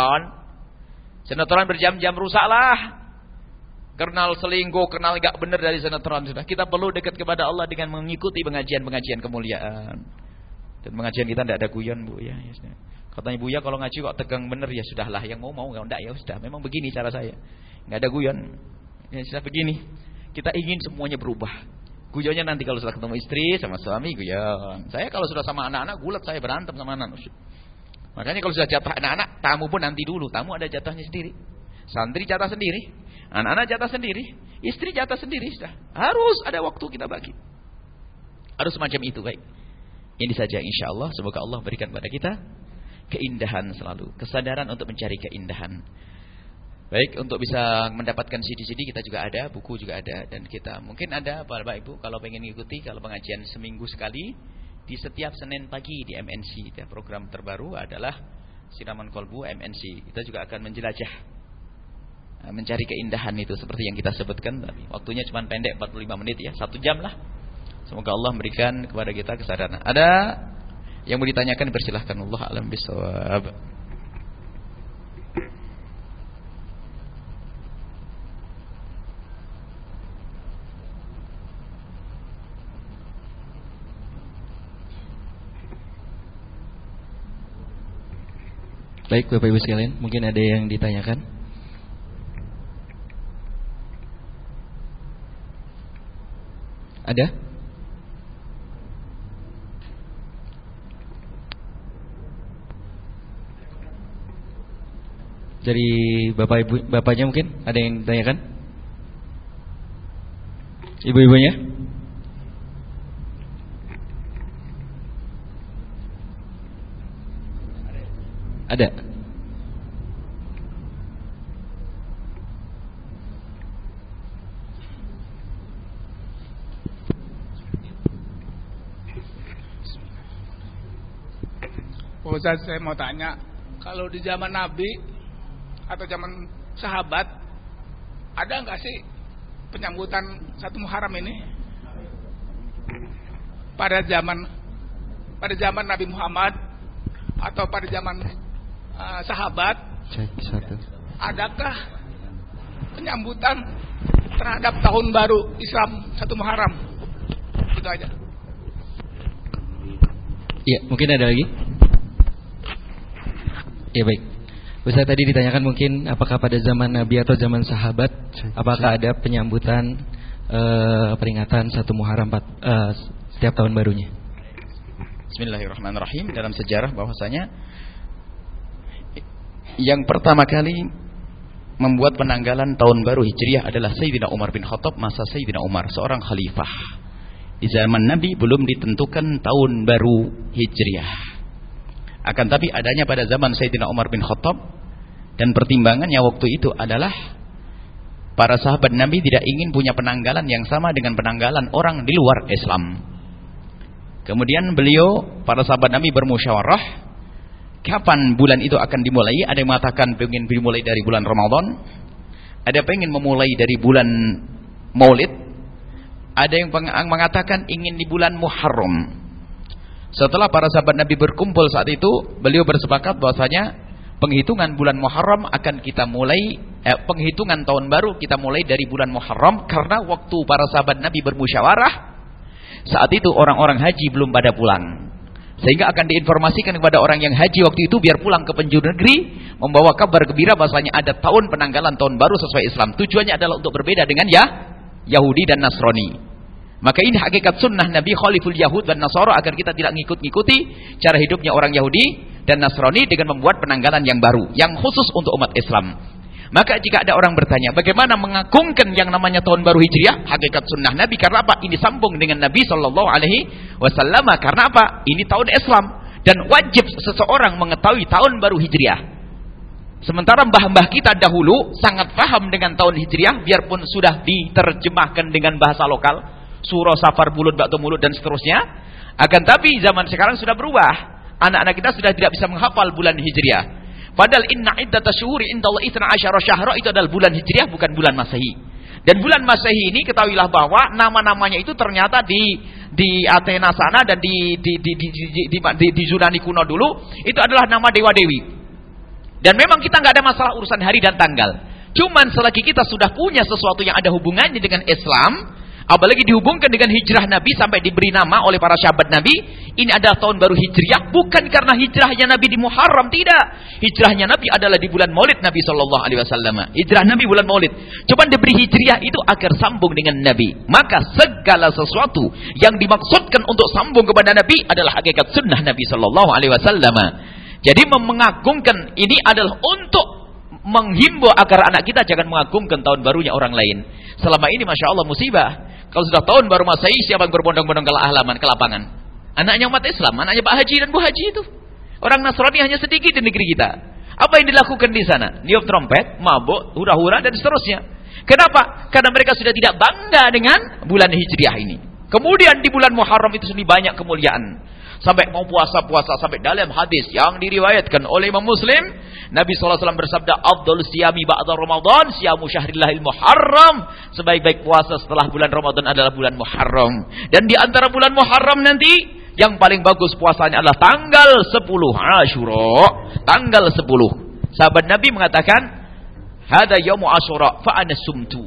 S1: sinetron berjam-jam rusaklah. Kenal selingkuh, kenal enggak benar dari sinetron sudah. Kita perlu dekat kepada Allah dengan mengikuti pengajian-pengajian kemuliaan. Dan pengajian kita tidak ada guyon bu ya. Katanya bu ya kalau ngaji kok tegang bener ya sudahlah. Yang mau kalau enggak ya sudah. Memang begini cara saya. Enggak ada guyon. Ya sudah begini. Kita ingin semuanya berubah. Guyonnya nanti kalau sudah ketemu istri sama suami guyon. Saya kalau sudah sama anak-anak gulat, saya berantem sama anak. Makanya kalau sudah jatah anak-anak, tamu pun nanti dulu. Tamu ada jatahnya sendiri. Santri jatah sendiri. Anak-anak jatah sendiri. Istri jatah sendiri. Sudah. Harus ada waktu kita bagi. Harus semacam itu. Baik. Ini saja insyaAllah. Semoga Allah berikan kepada kita keindahan selalu. Kesadaran untuk mencari keindahan. Baik. Untuk bisa mendapatkan CD-CD kita juga ada. Buku juga ada. Dan kita mungkin ada Bapak Ibu kalau pengen mengikuti. Kalau pengajian seminggu sekali. Di setiap Senin pagi di MNC, program terbaru adalah Siraman Kolbu MNC. Kita juga akan menjelajah, mencari keindahan itu seperti yang kita sebutkan. Waktunya cuma pendek 45 menit ya, 1 jam lah. Semoga Allah memberikan kepada kita kesadaran. Ada yang mau ditanyakan persilahkan. Allah alam bisawab.
S2: Baik Bapak Ibu sekalian, mungkin ada yang ditanyakan? Ada? Dari Bapak Ibu, Bapaknya mungkin ada yang ditanyakan? Ibu-ibunya? Ada.
S3: Ustaz, saya mau tanya, kalau di zaman Nabi atau zaman sahabat ada nggak sih penyambutan 1 Muharram ini? Pada zaman Nabi Muhammad atau pada zaman sahabat, adakah penyambutan terhadap tahun baru Islam 1 Muharram? Itu aja.
S2: Iya, mungkin ada lagi? Ya baik. Ustaz tadi ditanyakan mungkin apakah pada zaman Nabi atau zaman sahabat apakah ada penyambutan peringatan 1 Muharram setiap tahun barunya?
S1: Bismillahirrahmanirrahim. Dalam sejarah bahwasanya yang pertama kali membuat penanggalan tahun baru Hijriah adalah Sayyidina Umar bin Khattab, masa Sayyidina Umar seorang khalifah. Di zaman Nabi belum ditentukan tahun baru Hijriah. Akan tapi adanya pada zaman Sayyidina Umar bin Khattab, dan pertimbangannya waktu itu adalah para sahabat Nabi tidak ingin punya penanggalan yang sama dengan penanggalan orang di luar Islam. Kemudian beliau, para sahabat Nabi bermusyawarah, kapan bulan itu akan dimulai? Ada yang mengatakan ingin dimulai dari bulan Ramadan, ada yang ingin memulai dari bulan Maulid, ada yang mengatakan ingin di bulan Muharram. Setelah para sahabat Nabi berkumpul saat itu, beliau bersepakat bahwasanya penghitungan bulan Muharram akan kita mulai, penghitungan tahun baru kita mulai dari bulan Muharram, karena waktu para sahabat Nabi bermusyawarah saat itu orang-orang haji belum pada pulang, sehingga akan diinformasikan kepada orang yang haji waktu itu biar pulang ke penjuru negeri membawa kabar gembira bahwasanya ada tahun penanggalan tahun baru sesuai Islam. Tujuannya adalah untuk berbeda dengan Yahudi dan Nasrani. Maka ini hakikat sunnah Nabi, khaliful Yahud dan Nasara, agar kita tidak ngikut-ngikuti cara hidupnya orang Yahudi dan Nasrani dengan membuat penanggalan yang baru yang khusus untuk umat Islam. Maka jika ada orang bertanya bagaimana mengagungkan yang namanya tahun baru Hijriah, hakikat sunnah Nabi, karena apa? Ini sambung dengan Nabi Shallallahu Alaihi Wasallam. Karena apa? Ini tahun Islam dan wajib seseorang mengetahui tahun baru Hijriah. Sementara mbah-mbah kita dahulu sangat paham dengan tahun Hijriah, biarpun sudah diterjemahkan dengan bahasa lokal, surah, safar, bulut, ba'tu mulut dan seterusnya. Akan tapi zaman sekarang sudah berubah. Anak-anak kita sudah tidak bisa menghafal bulan Hijriah. Padahal inna iddatash syuhuri indallahi 12 syahra, itu adalah bulan Hijriah, bukan bulan Masehi. Dan bulan Masehi ini ketahuilah bahwa nama-namanya itu ternyata di Athena sana dan di Yunani kuno dulu itu adalah nama dewa-dewi. Dan memang kita nggak ada masalah urusan hari dan tanggal. Cuman selagi kita sudah punya sesuatu yang ada hubungannya dengan Islam, apalagi dihubungkan dengan hijrah Nabi sampai diberi nama oleh para sahabat Nabi, ini adalah tahun baru Hijriah, bukan karena hijrahnya Nabi di Muharram, tidak. Hijrahnya Nabi adalah di bulan Maulid Nabi Shallallahu Alaihi Wasallam. Hijrah Nabi bulan Maulid. Cuman diberi Hijriah itu agar sambung dengan Nabi. Maka segala sesuatu yang dimaksudkan untuk sambung kepada Nabi adalah hakikat sunnah Nabi Shallallahu Alaihi Wasallam. Jadi mengagungkan ini adalah untuk menghimbau agar anak kita jangan mengagungkan tahun barunya orang lain. Selama ini Masya Allah musibah. Kalau sudah tahun baru Masehi, siapa yang berbondong-bondong ke lapangan? Anaknya umat Islam, anaknya Pak Haji dan Bu Haji itu. Orang Nasrani hanya sedikit di negeri kita. Apa yang dilakukan di sana? Niup trompet, mabuk, hura-hura dan seterusnya. Kenapa? Karena mereka sudah tidak bangga dengan bulan Hijriah ini. Kemudian di bulan Muharram itu sendiri banyak kemuliaan. Sampai mau puasa-puasa, sampai dalam hadis yang diriwayatkan oleh Imam Muslim, Nabi SAW bersabda, Afdal siyami ba'da Ramadan siyamu syahrillahil Muharram. Sebaik-baik puasa setelah bulan Ramadan adalah bulan Muharram. Dan di antara bulan Muharram nanti, yang paling bagus puasanya adalah tanggal 10 Asyura. Tanggal 10. Sahabat Nabi mengatakan, Hada yaumu Asyura fa ana sumtu.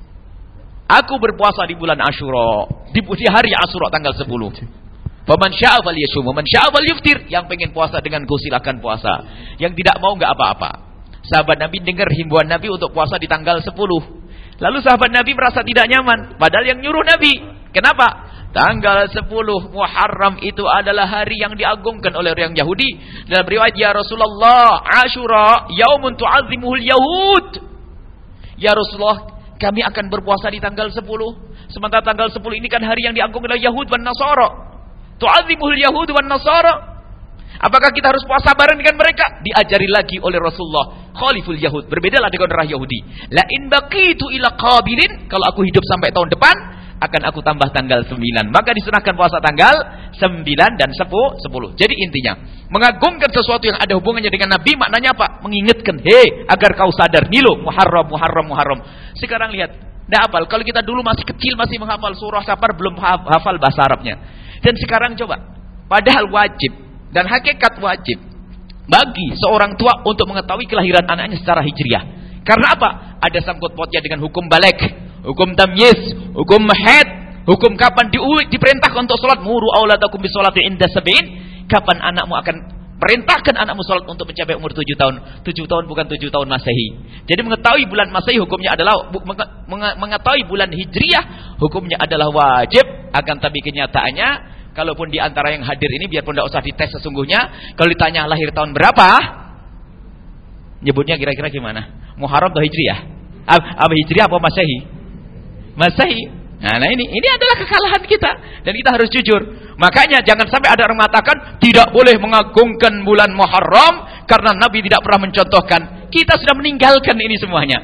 S1: Aku berpuasa di bulan Asyura, di hari Asyura tanggal 10. Faman syaa falyasum, man syaa falyuftir. Yang pengen puasa denganku silakan puasa. Yang tidak mau enggak apa-apa. Sahabat Nabi dengar himbauan Nabi untuk puasa di tanggal 10. Lalu sahabat Nabi merasa tidak nyaman, padahal yang nyuruh Nabi. Kenapa? Tanggal 10 Muharram itu adalah hari yang diagungkan oleh orang Yahudi. Dalam riwayat, ya Rasulullah, Asyura yaumun tu'azzimuhul Yahud. Ya Rasulullah, kami akan berpuasa di tanggal 10. Sementara tanggal 10 ini kan hari yang diagungkan oleh Yahud dan Nasara. Tu'azzimuhul Yahud wan Nasara. Apakah kita harus puasa bareng dengan mereka? Diajari lagi oleh Rasulullah, khaliful Yahud, berbedalah dengan orang Yahudi. La in baqitu ila qabilin, kalau aku hidup sampai tahun depan akan aku tambah tanggal 9. Maka disunahkan puasa tanggal 9 dan 10. Jadi intinya, mengagungkan sesuatu yang ada hubungannya dengan Nabi, maknanya apa? Mengingatkan, agar kau sadar, nih loh, Muharram. Sekarang lihat, enggak hafal. Kalau kita dulu masih kecil masih menghafal surah Safar, belum hafal bahasa Arabnya. Dan sekarang coba, padahal wajib dan hakikat wajib bagi seorang tua untuk mengetahui kelahiran anaknya secara hijriah. Karena apa? Ada sangkut pautnya dengan hukum balik, hukum tamyiz, hukum haid, hukum kapan diperintahkan untuk sholat. Muru auladakum bisolati inda sab'in. Kapan anakmu akan perintahkan anakmu sholat untuk mencapai umur 7 tahun. 7 tahun bukan 7 tahun Masehi. Jadi mengetahui bulan Masehi hukumnya adalah, mengetahui bulan hijriah hukumnya adalah wajib. Akan tapi kenyataannya, kalaupun di antara yang hadir ini, biarpun tidak usah dites sesungguhnya, kalau ditanya lahir tahun berapa, nyebutnya kira-kira gimana? Muharram atau Hijriah? Apa Hijriah apa Masehi? Masehi. Nah ini adalah kekalahan kita, dan kita harus jujur. Makanya jangan sampai ada orang mengatakan tidak boleh mengagungkan bulan Muharram karena Nabi tidak pernah mencontohkan. Kita sudah meninggalkan ini semuanya.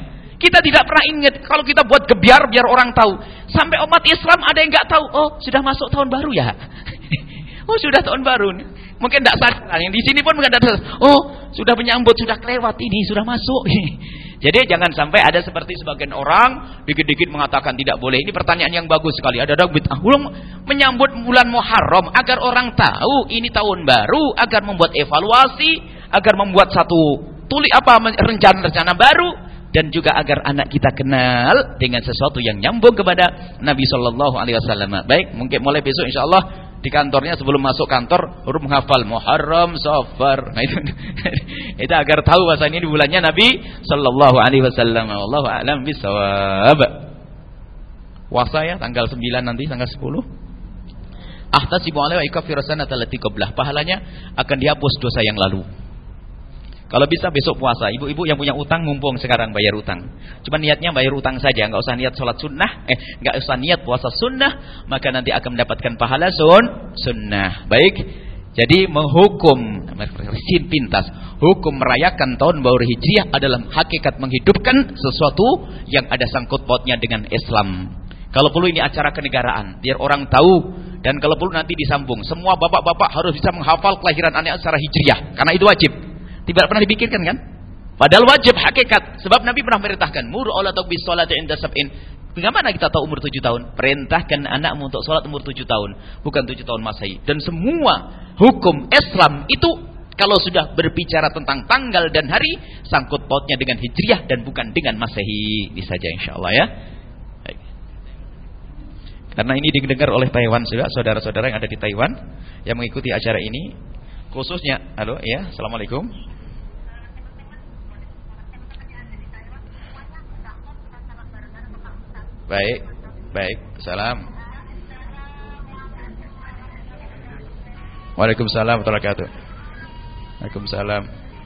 S1: Kita tidak pernah ingat kalau kita buat gebiar biar orang tahu. Sampai umat Islam ada yang nggak tahu. Oh, sudah masuk tahun baru ya? Oh, sudah tahun baru. Mungkin tidak sadar. Yang di sini pun mungkin tidak sadar. Oh, sudah menyambut, sudah kelewat ini, sudah masuk. Jadi jangan sampai ada seperti sebagian orang dikit-dikit mengatakan tidak boleh. Ini pertanyaan yang bagus sekali. Ada bid'ah. Menyambut bulan Muharram agar orang tahu ini tahun baru, agar membuat evaluasi, agar membuat satu rencana-rencana baru, dan juga agar anak kita kenal dengan sesuatu yang nyambung kepada Nabi Shallallahu Alaihi Wasallam. Baik, mungkin mulai besok insya Allah di kantornya sebelum masuk kantor huruf menghafal Muharram, Safar. Nah itu agar tahu bahasa ini di bulannya Nabi Shallallahu Alaihi Wasallam. Wallahu a'lam bishawab. Puasa ya tanggal 9 nanti tanggal 10. Ahtasibu alaihi wa ikaffiru sanata allati qablah. Pahalanya akan dihapus dosa yang lalu. Kalau bisa besok puasa. Ibu-ibu yang punya utang mumpung sekarang bayar utang. Cuma niatnya bayar utang saja, enggak usah niat salat sunnah, enggak usah niat puasa sunnah, maka nanti akan mendapatkan pahala sunnah. Baik. Jadi menghukum pintas, hukum merayakan tahun baru Hijriah adalah hakikat menghidupkan sesuatu yang ada sangkut pautnya dengan Islam. Kalau perlu ini acara kenegaraan, biar orang tahu, dan kalau perlu nanti disambung. Semua bapak-bapak harus bisa menghafal kelahiran anak secara Hijriah, karena itu wajib. Tidak pernah dipikirkan kan? Padahal wajib hakikat. Sebab Nabi pernah merintahkan, muru auladakum bis sholati inda sab'in. Bagaimana kita tahu umur 7 tahun? Perintahkan anakmu untuk sholat umur 7 tahun, bukan 7 tahun Masehi. Dan semua hukum Islam itu kalau sudah berbicara tentang tanggal dan hari, sangkut pautnya dengan Hijriah dan bukan dengan Masehi. Ini saja insyaallah ya. Baik. Karena ini didengar oleh Taiwan juga, saudara-saudara yang ada di Taiwan yang mengikuti acara ini. Khususnya, halo ya, assalamualaikum. Baik, salam. Waalaikumsalam warahmatullahi wabarakatuh. Waalaikumsalam.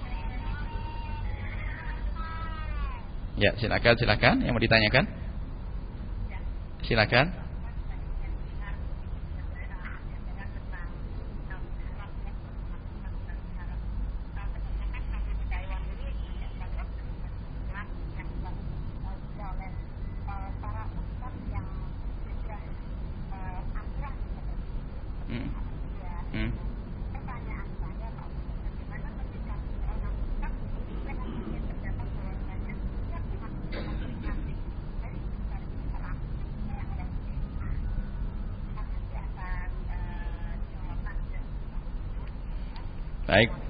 S1: Ya, silakan yang mau ditanyakan. Silakan. Baik.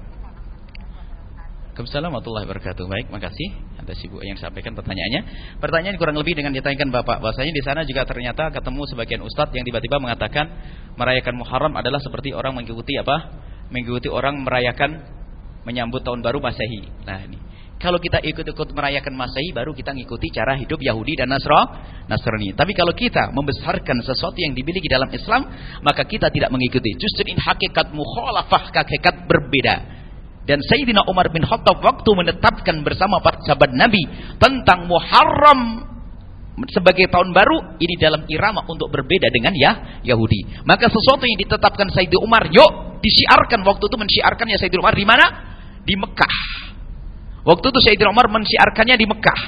S1: Waalaikumsalam warahmatullahi wabarakatuh. Baik, makasih atas Ibu yang sampaikan pertanyaannya. Pertanyaan kurang lebih dengan ditanyakan Bapak. Bahasanya di sana juga ternyata ketemu sebagian ustadz yang tiba-tiba mengatakan merayakan Muharram adalah seperti orang mengikuti mengikuti orang merayakan menyambut tahun baru Masehi. Nah, ini. Kalau kita ikut-ikut merayakan Masehi baru kita mengikuti cara hidup Yahudi dan Nasrani. Tapi kalau kita membesarkan sesuatu yang dimiliki dalam Islam, maka kita tidak mengikuti. Justru ini hakikat mukhalafah, hakikat berbeda. Dan Sayyidina Umar bin Khattab waktu menetapkan bersama para sahabat Nabi tentang Muharram sebagai tahun baru, ini dalam irama untuk berbeda dengan Yahudi. Maka sesuatu yang ditetapkan Sayyidina Umar, yuk disiarkan. Waktu itu mensyiarkannya Sayyidina Umar di mana? Di Mekah. Waktu itu Sayyidina Umar mensyiarkannya di Mekah.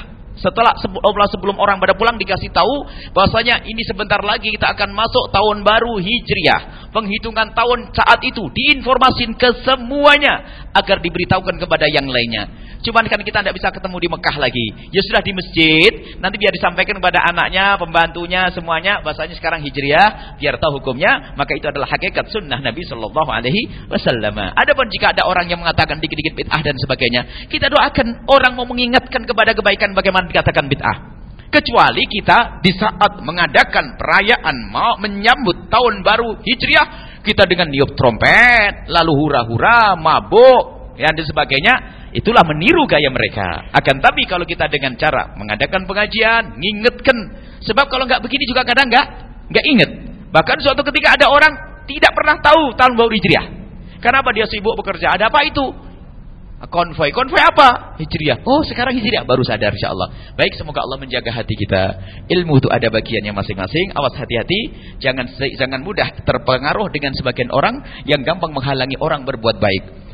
S1: Sebelum orang pada pulang dikasih tahu bahwasanya ini sebentar lagi kita akan masuk tahun baru Hijriah. Penghitungan tahun saat itu diinformasikan ke semuanya agar diberitahukan kepada yang lainnya. Cuman kan kita tidak bisa ketemu di Mekah lagi. Ya sudah di masjid, nanti biar disampaikan kepada anaknya, pembantunya, semuanya bahasanya sekarang Hijriah, biar tahu hukumnya. Maka itu adalah hakikat sunnah Nabi Shallallahu Alaihi Wasallam. Adapun jika ada orang yang mengatakan dikit-dikit bid'ah dan sebagainya, kita doakan orang mau mengingatkan kepada kebaikan bagaimana dikatakan bid'ah. Kecuali kita di saat mengadakan perayaan mau menyambut tahun baru Hijriah, kita dengan niup trompet, lalu hura-hura, mabuk, dan sebagainya, itulah meniru gaya mereka. Akan tapi kalau kita dengan cara mengadakan pengajian, ngingetkan, sebab kalau nggak begini juga kadang nggak inget. Bahkan suatu ketika ada orang tidak pernah tahu tahun baru Hijriah. Kenapa? Dia sibuk bekerja. Ada apa itu? Konvoi apa? Hijriah. Oh, sekarang Hijriah, baru sadar insyaallah. Baik, semoga Allah menjaga hati kita. Ilmu itu ada bagiannya masing-masing. Awas hati-hati, jangan mudah terpengaruh dengan sebagian orang yang gampang menghalangi orang berbuat baik.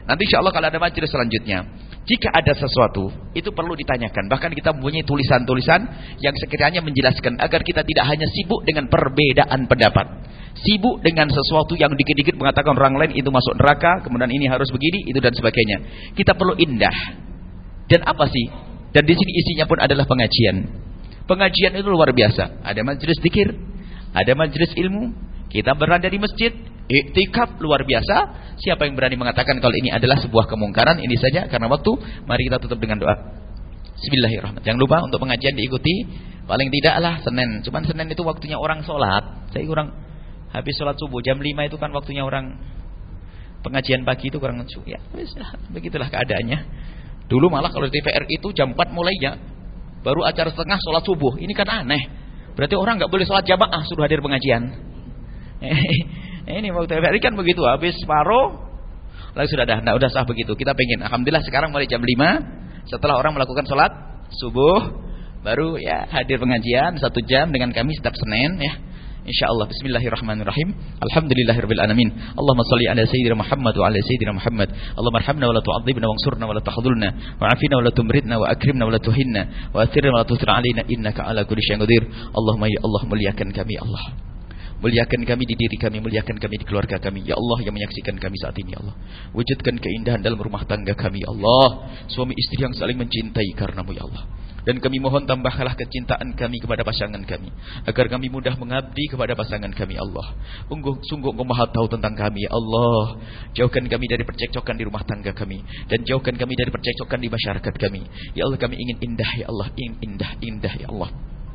S1: Nanti insyaallah kalau ada majelis selanjutnya, jika ada sesuatu itu perlu ditanyakan. Bahkan kita mempunyai tulisan-tulisan yang sekiranya menjelaskan agar kita tidak hanya sibuk dengan perbedaan pendapat, sibuk dengan sesuatu yang dikit-dikit mengatakan orang lain itu masuk neraka, kemudian ini harus begini, itu dan sebagainya. Kita perlu indah. Dan apa sih? Dan di sini isinya pun adalah pengajian. Pengajian itu luar biasa. Ada majelis zikir, ada majelis ilmu. Kita berada di masjid, iktikaf luar biasa. Siapa yang berani mengatakan kalau ini adalah sebuah kemungkaran? Ini saja karena waktu. Mari kita tutup dengan doa. Bismillahirrahmanirrahim. Jangan lupa untuk pengajian diikuti. Paling tidaklah Senin. Cuman Senin itu waktunya orang sholat. Saya kurang habis sholat subuh jam 5 itu kan waktunya orang pengajian pagi itu kurang ya. Begitulah keadaannya. Dulu malah kalau di TVRI itu jam 4 mulainya. Baru acara setengah sholat subuh. Ini kan aneh. Berarti orang nggak boleh sholat jamaah suruh hadir pengajian. Ini waktu TVRI kan begitu. Habis separuh lalu sudah dah. Udah sah begitu. Kita pengen. Alhamdulillah sekarang mulai jam 5. Setelah orang melakukan sholat subuh, baru ya hadir pengajian 1 jam dengan kami setiap Senin ya. Insyaallah. Bismillahirrahmanirrahim. Alhamdulillahirabbil alamin. Allahumma shalli ala sayyidina Muhammad wa ala sayyidina Muhammad. Allahumma arhamna wa la tu'adzibna wansurna wa la tahdhulna wa afina wa la tumridna wa akrimna wa la tuhinna wa athirna wa la tusir alaina innaka ala kulli syai'in qadir. Allahumma ya Allah muliakan kami Allah. Muliakan kami di diri kami, muliakan kami di keluarga kami. Ya Allah yang menyaksikan kami saat ini, ya Allah. Wujudkan keindahan dalam rumah tangga kami, ya Allah. Suami istri yang saling mencintai karenamu, ya Allah. Dan kami mohon tambahkanlah kecintaan kami kepada pasangan kami, agar kami mudah mengabdi kepada pasangan kami, Allah. Sungguh Engkau Maha tahu tentang kami, ya Allah. Jauhkan kami dari percekcokan di rumah tangga kami, dan jauhkan kami dari percekcokan di masyarakat kami. Ya Allah, kami ingin indah, ya Allah. Ingin indah, ya Allah.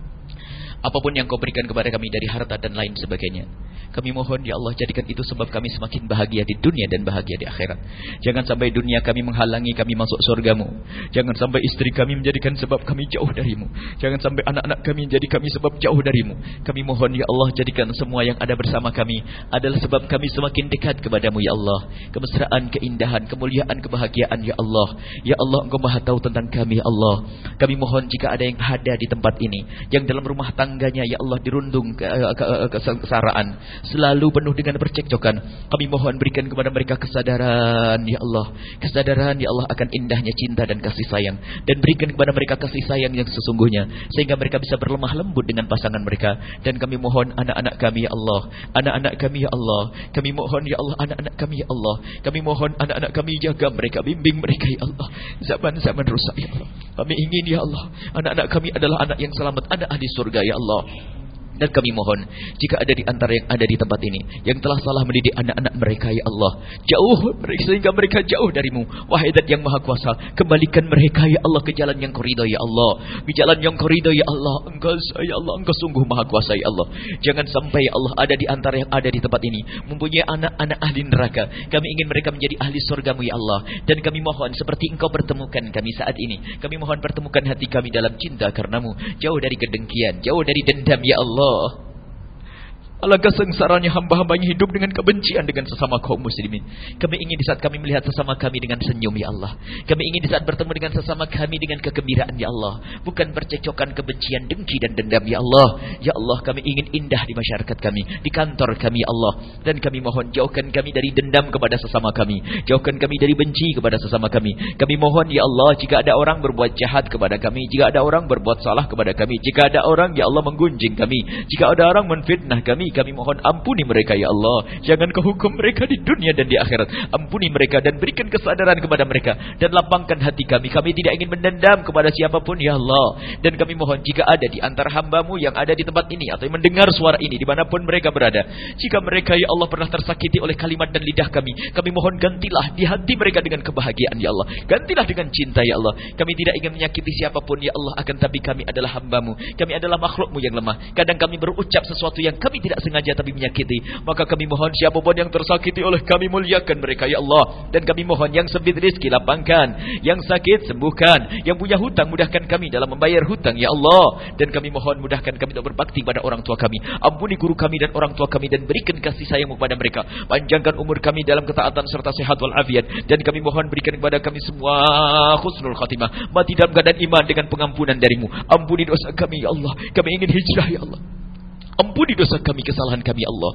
S1: Apapun yang Kau berikan kepada kami dari harta dan lain sebagainya, kami mohon ya Allah jadikan itu sebab kami semakin bahagia di dunia dan bahagia di akhirat. Jangan sampai dunia kami menghalangi kami masuk surgamu. Jangan sampai istri kami menjadikan sebab kami jauh darimu. Jangan sampai anak-anak kami menjadi kami sebab jauh darimu. Kami mohon ya Allah jadikan semua yang ada bersama kami adalah sebab kami semakin dekat kepadamu ya Allah. Kemesraan, keindahan, kemuliaan, kebahagiaan ya Allah. Ya Allah Engkau Maha tahu tentang kami ya Allah. Kami mohon jika ada yang ada di tempat ini yang dalam rumah tangganya ya Allah dirundung kesengsaraan, selalu penuh dengan percekcokan, kami mohon berikan kepada mereka kesadaran ya Allah, kesadaran ya Allah akan indahnya cinta dan kasih sayang, dan berikan kepada mereka kasih sayang yang sesungguhnya sehingga mereka bisa berlemah lembut dengan pasangan mereka. Dan kami mohon anak-anak kami ya Allah, anak-anak kami ya Allah, kami mohon ya Allah anak-anak kami ya Allah, kami mohon anak-anak kami jaga mereka, bimbing mereka ya Allah, zaman-zaman rusak ya Allah. Kami ingin ya Allah anak-anak kami adalah anak yang selamat, anak ahli surga ya Allah. Dan kami mohon jika ada di antara yang ada di tempat ini yang telah salah mendidik anak-anak mereka ya Allah, jauh sehingga mereka jauh darimu, wahai Zat yang Maha Kuasa, kembalikan mereka ya Allah ke jalan yang Kau ridha ya Allah, ke jalan yang Kau ridha ya Allah. Engkau ya Allah, Engkau sungguh Maha Kuasa ya Allah. Jangan sampai ya Allah ada di antara yang ada di tempat ini mempunyai anak-anak ahli neraka. Kami ingin mereka menjadi ahli surgamu ya Allah. Dan kami mohon seperti Engkau pertemukan kami saat ini, kami mohon pertemukan hati kami dalam cinta karenamu, jauh dari kedengkian, jauh dari dendam ya Allah. Alangkah sengsaranya hamba-hambanya hidup dengan kebencian dengan sesama kaum muslimin. Kami ingin di saat kami melihat sesama kami dengan senyum ya Allah. Kami ingin di saat bertemu dengan sesama kami dengan kegembiraan ya Allah, bukan percekcokan, kebencian, dengki dan dendam ya Allah. Ya Allah, kami ingin indah di masyarakat kami, di kantor kami ya Allah. Dan kami mohon jauhkan kami dari dendam kepada sesama kami, jauhkan kami dari benci kepada sesama kami. Kami mohon ya Allah jika ada orang berbuat jahat kepada kami, jika ada orang berbuat salah kepada kami, jika ada orang ya Allah menggunjing kami, jika ada orang menfitnah kami mohon ampuni mereka ya Allah. Jangan Kau hukum mereka di dunia dan di akhirat. Ampuni mereka dan berikan kesadaran kepada mereka, dan lapangkan hati kami. Kami tidak ingin mendendam kepada siapapun ya Allah. Dan kami mohon jika ada di antara hamba-Mu yang ada di tempat ini atau yang mendengar suara ini dimanapun mereka berada, jika mereka ya Allah pernah tersakiti oleh kalimat dan lidah kami mohon gantilah di hati mereka dengan kebahagiaan ya Allah. Gantilah dengan cinta ya Allah. Kami tidak ingin menyakiti siapapun ya Allah, akan tapi kami adalah hamba-Mu, kami adalah makhluk-Mu yang lemah. Kadang kami berucap sesuatu yang kami tidak sengaja tapi menyakiti. Maka kami mohon siapapun yang tersakiti oleh kami, muliakan mereka ya Allah. Dan kami mohon yang sempit rezeki lapangkan, yang sakit sembuhkan, yang punya hutang mudahkan kami dalam membayar hutang ya Allah. Dan kami mohon mudahkan kami untuk berbakti pada orang tua kami. Ampuni guru kami dan orang tua kami, dan berikan kasih sayang-Mu kepada mereka. Panjangkan umur kami dalam ketaatan serta sehat walafiat. Dan kami mohon berikan kepada kami semua husnul khatimah, mati dalam keadaan iman dengan pengampunan dari-Mu. Ampuni dosa kami ya Allah. Kami ingin hijrah ya Allah. Ampuni dosa kami, kesalahan kami Allah.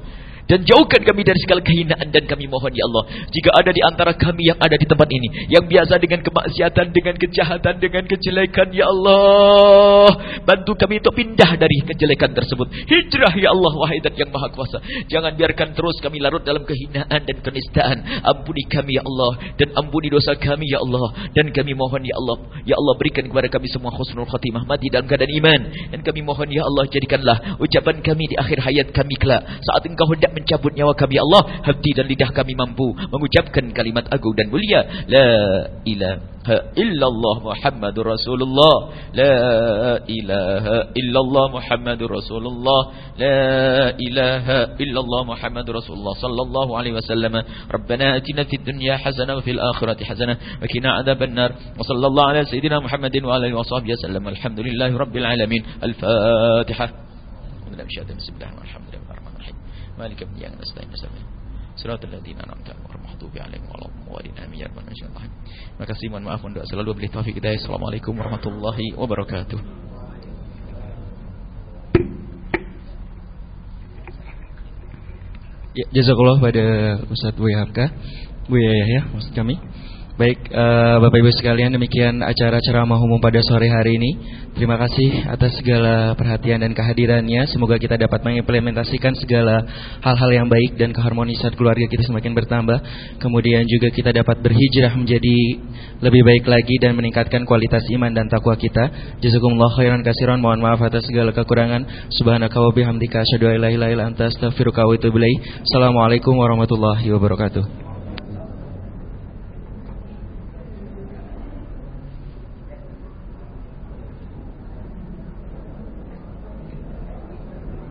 S1: Dan jauhkan kami dari segala kehinaan. Dan kami mohon ya Allah, jika ada di antara kami yang ada di tempat ini yang biasa dengan kemaksiatan, dengan kejahatan, dengan kejelekan, ya Allah, bantu kami untuk pindah dari kejelekan tersebut. Hijrah ya Allah, wahai Zat yang Maha Kuasa. Jangan biarkan terus kami larut dalam kehinaan dan kenistaan. Ampuni kami ya Allah, dan ampuni dosa kami ya Allah. Dan kami mohon ya Allah berikan kepada kami semua husnul khatimah, mati dalam keadaan iman. Dan kami mohon ya Allah, jadikanlah ucapan kami di akhir hayat kami kelak, saat Engkau hendak mencabut nyawa kami ya Allah, hati dan lidah kami mampu mengucapkan kalimat agung dan mulia, la ilaha illallah Muhammadur Rasulullah, la ilaha illallah Muhammadur Rasulullah, la ilaha illallah Muhammadur Rasulullah sallallahu alaihi wasallam. Rabbana atina fid dunya hasanah wa fil akhirati hasanah wa qina adzabannar. Wa sallallahu ala sayyidina Muhammadin wa alihi washabbihi wasallam. Alhamdulillahi rabbil alamin. Al-Fatihah. Bismillahirrahmanirrahim. Maliki yawmiddin. Siratal ladzina an'amta 'alaihim ghairil maghdubi 'alaihim waladdallin. Amin ya rabbal alamin. Makasih, mohon maaf, mohon doa selalu, beri taufik hidayah. Assalamualaikum warahmatullahi wabarakatuh.
S2: Ya, jazakallah pada Ustaz Buya Hamka, Buya Yahya maksud kami. Baik, Bapak Ibu sekalian, demikian acara ceramah umum pada sore hari ini. Terima kasih atas segala perhatian dan kehadirannya. Semoga kita dapat mengimplementasikan segala hal-hal yang baik dan keharmonisan keluarga kita semakin bertambah. Kemudian juga kita dapat berhijrah menjadi lebih baik lagi dan meningkatkan kualitas iman dan takwa kita. Jazakumullah khairan katsiran. Mohon maaf atas segala kekurangan. Subhanaka wa bihamdika asyhadu an la ilaha illa anta astaghfiruka wa atubu ilaik. Assalamualaikum warahmatullahi wabarakatuh.